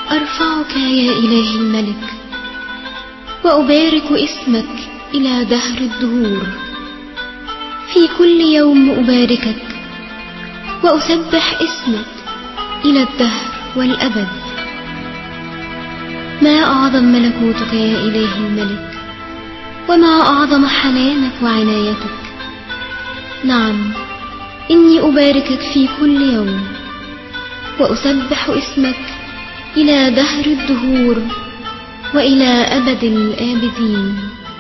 أرفعك يا إلهي الملك، وأبارك اسمك إلى دهر الدهور. في كل يوم أباركك وأسبح اسمك إلى الدهر والأبد. ما أعظم ملكوتك يا إلهي الملك، وما أعظم حنانك وعنايتك. نعم، إني أباركك في كل يوم وأسبح اسمك إلى دهر الدهور وإلى أبد الآبدين.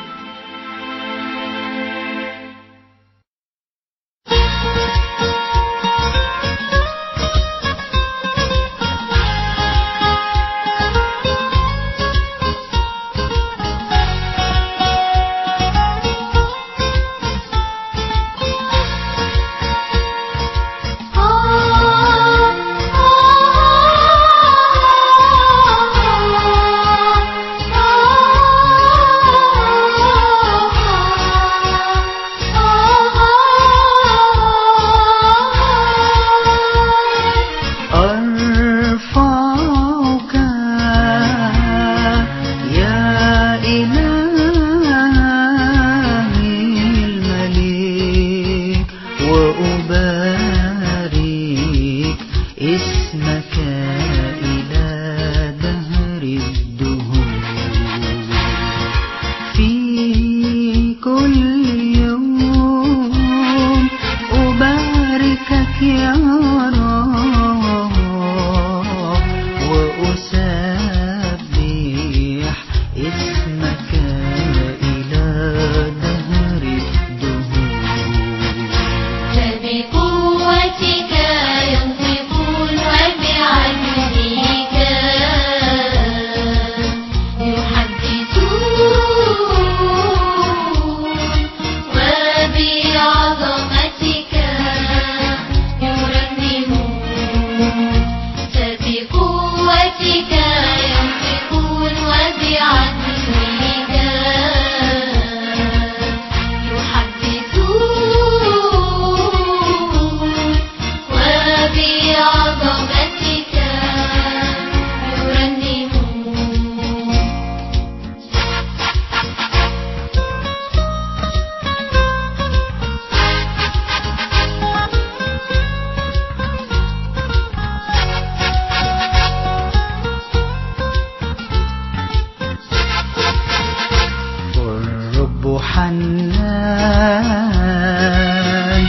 حنان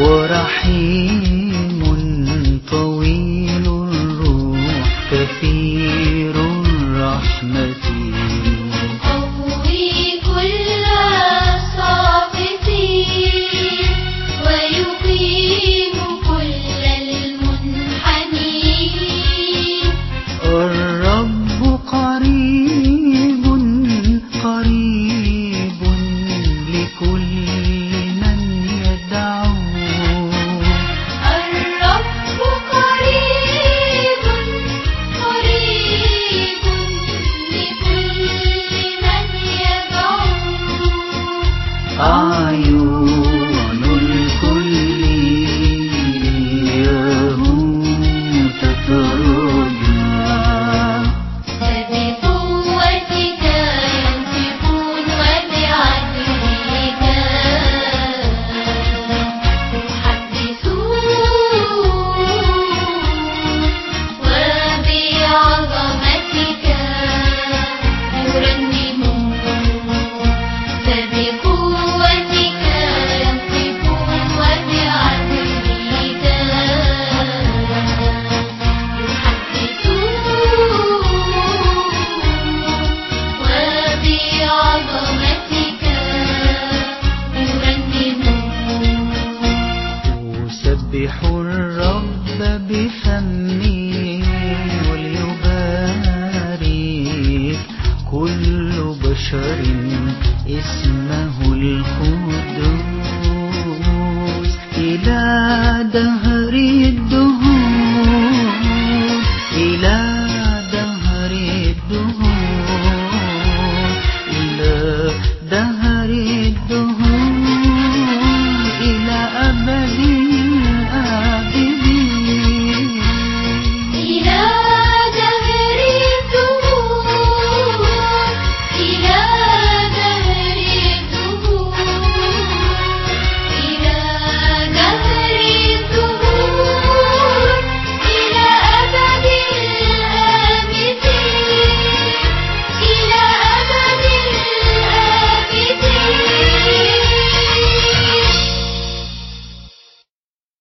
ورحيم طويل الروح كثير الرحمة، يقوي كل الساقطين ويقيم كل المنحنين. الرب قريب قريب لكل من يدعوه. الرب قريب قريب لكل من يدعوه. أعين الكل إياه تترجى، فبقوتك ينطقون وبعدلك يحدثون وبعظمتك يرنمون. فبقوتك ينطقون وبعدلك وبعظمتك يرنمون. أسبح الرب بفمي وليبارك كل بشر اسمه القدوس.